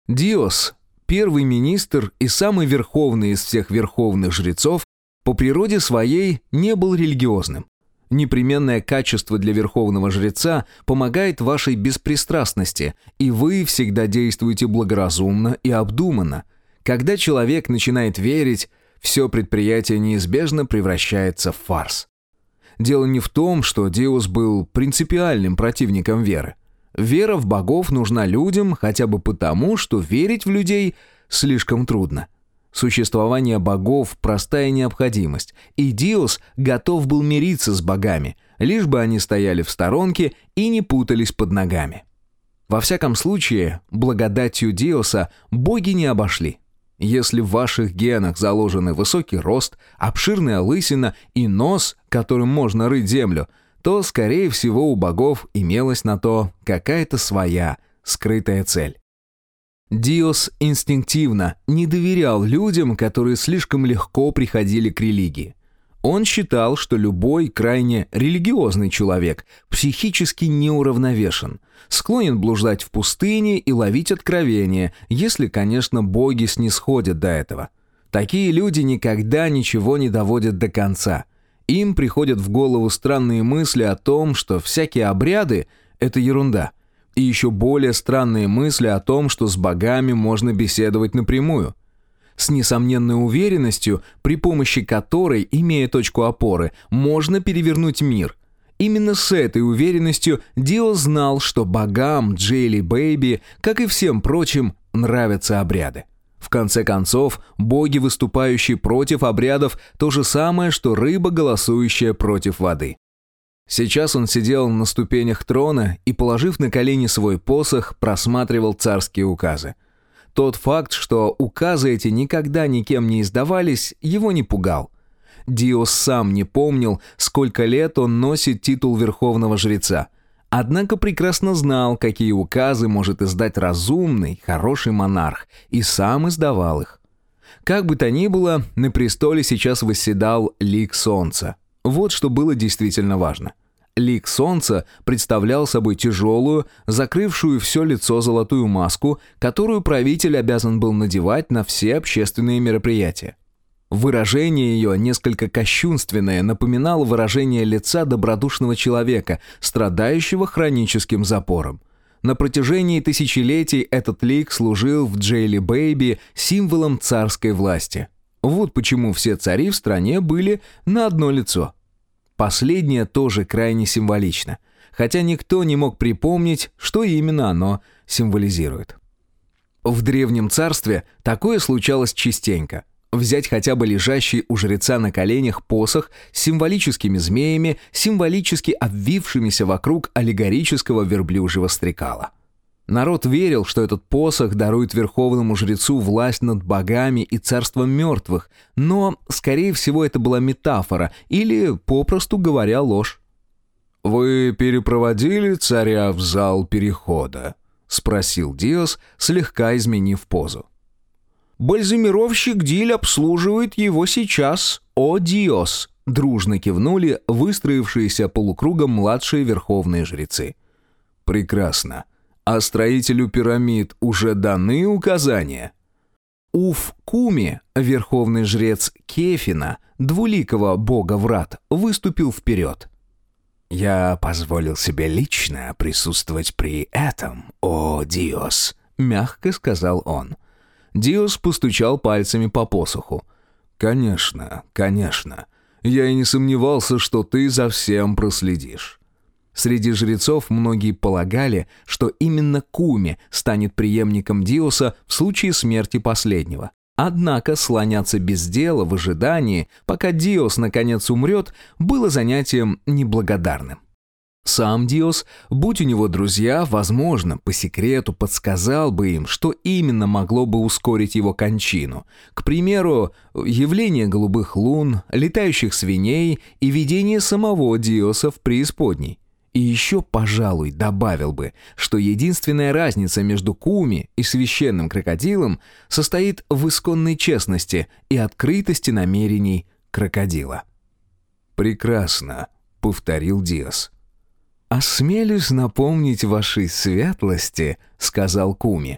Диос, первый министр и самый верховный из всех верховных жрецов, по природе своей не был религиозным. Непременное качество для верховного жреца помогает вашей беспристрастности, и вы всегда действуете благоразумно и обдуманно. Когда человек начинает верить, все предприятие неизбежно превращается в фарс. Дело не в том, что Диос был принципиальным противником веры. Вера в богов нужна людям хотя бы потому, что верить в людей слишком трудно. Существование богов – простая необходимость, и Диос готов был мириться с богами, лишь бы они стояли в сторонке и не путались под ногами. Во всяком случае, благодатью Диоса боги не обошли. Если в ваших генах заложены высокий рост, обширная лысина и нос, которым можно рыть землю, то, скорее всего, у богов имелась на то какая-то своя скрытая цель. Диос инстинктивно не доверял людям, которые слишком легко приходили к религии. Он считал, что любой крайне религиозный человек психически неуравновешен, склонен блуждать в пустыне и ловить откровения, если, конечно, боги снисходят до этого. Такие люди никогда ничего не доводят до конца. Им приходят в голову странные мысли о том, что всякие обряды – это ерунда. И еще более странные мысли о том, что с богами можно беседовать напрямую. С несомненной уверенностью, при помощи которой, имея точку опоры, можно перевернуть мир. Именно с этой уверенностью Диос знал, что богам Джейли Бэйби, как и всем прочим, нравятся обряды. В конце концов, боги, выступающие против обрядов, то же самое, что рыба, голосующая против воды. Сейчас он сидел на ступенях трона и, положив на колени свой посох, просматривал царские указы. Тот факт, что указы эти никогда никем не издавались, его не пугал. Диос сам не помнил, сколько лет он носит титул верховного жреца. Однако прекрасно знал, какие указы может издать разумный, хороший монарх, и сам издавал их. Как бы то ни было, на престоле сейчас восседал лик солнца. Вот что было действительно важно. Лик солнца представлял собой тяжелую, закрывшую все лицо золотую маску, которую правитель обязан был надевать на все общественные мероприятия. Выражение ее, несколько кощунственное, напоминало выражение лица добродушного человека, страдающего хроническим запором. На протяжении тысячелетий этот лик служил в Джейли Бэйби символом царской власти. Вот почему все цари в стране были на одно лицо. Последнее тоже крайне символично, хотя никто не мог припомнить, что именно оно символизирует. В Древнем Царстве такое случалось частенько. Взять хотя бы лежащий у жреца на коленях посох с символическими змеями, символически обвившимися вокруг аллегорического верблюжьего стрекала. Народ верил, что этот посох дарует верховному жрецу власть над богами и царством мертвых, но, скорее всего, это была метафора или, попросту говоря, ложь. «Вы перепроводили царя в зал перехода?» — спросил Диос, слегка изменив позу. «Бальзамировщик Диль обслуживает его сейчас, о Диос!» — дружно кивнули выстроившиеся полукругом младшие верховные жрецы. «Прекрасно. А строителю пирамид уже даны указания?» Уф-Куми, верховный жрец Кефина, двуликого бога врат, выступил вперед. «Я позволил себе лично присутствовать при этом, о Диос», — мягко сказал он. Диос постучал пальцами по посоху. «Конечно, конечно. Я и не сомневался, что ты за всем проследишь». Среди жрецов многие полагали, что именно Куми станет преемником Диоса в случае смерти последнего. Однако слоняться без дела в ожидании, пока Диос наконец умрет, было занятием неблагодарным. Сам Диос, будь у него друзья, возможно, по секрету подсказал бы им, что именно могло бы ускорить его кончину. К примеру, явление голубых лун, летающих свиней и видение самого Диоса в преисподней. И еще, пожалуй, добавил бы, что единственная разница между Куми и священным крокодилом состоит в исконной честности и открытости намерений крокодила. «Прекрасно», — повторил Диос. «Осмелюсь напомнить вашей светлости», — сказал Куми.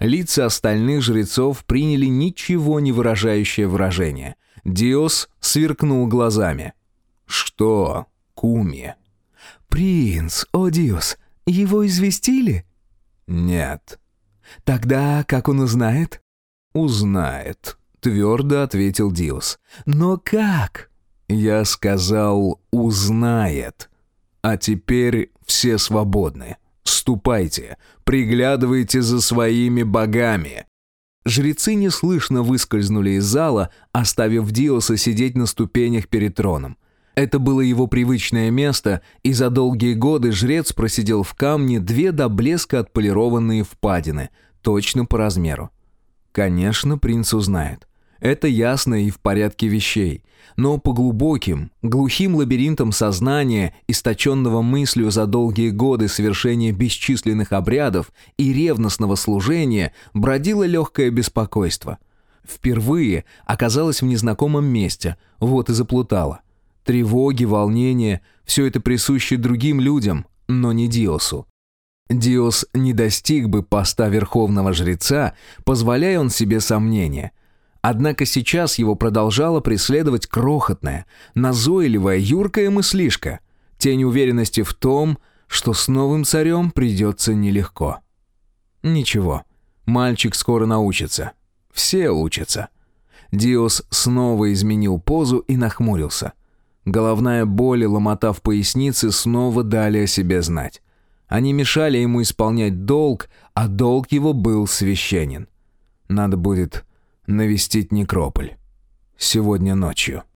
Лица остальных жрецов приняли ничего не выражающее выражение. Диос сверкнул глазами. «Что, Куми?» «Принц, о Диос, его известили?» «Нет». «Тогда как он узнает?» «Узнает», — твердо ответил Диос. «Но как?» «Я сказал, узнает. А теперь все свободны. Ступайте, приглядывайте за своими богами». Жрецы неслышно выскользнули из зала, оставив Диоса сидеть на ступенях перед троном. Это было его привычное место, и за долгие годы жрец просидел в камне 2 до блеска отполированные впадины, точно по размеру. Конечно, принц узнает. Это ясно и в порядке вещей. Но по глубоким, глухим лабиринтам сознания, источенного мыслью за долгие годы совершения бесчисленных обрядов и ревностного служения, бродило легкое беспокойство. Впервые оказалась в незнакомом месте, вот и заплутала. Тревоги, волнения – все это присуще другим людям, но не Диосу. Диос не достиг бы поста верховного жреца, позволяя он себе сомнения. Однако сейчас его продолжала преследовать крохотная, назойливая, юркая мыслишка, тень уверенности в том, что с новым царем придется нелегко. Ничего, мальчик скоро научится. Все учатся. Диос снова изменил позу и нахмурился. Головная боль и ломота в пояснице снова дали о себе знать. Они мешали ему исполнять долг, а долг его был священен. Надо будет навестить некрополь. Сегодня ночью.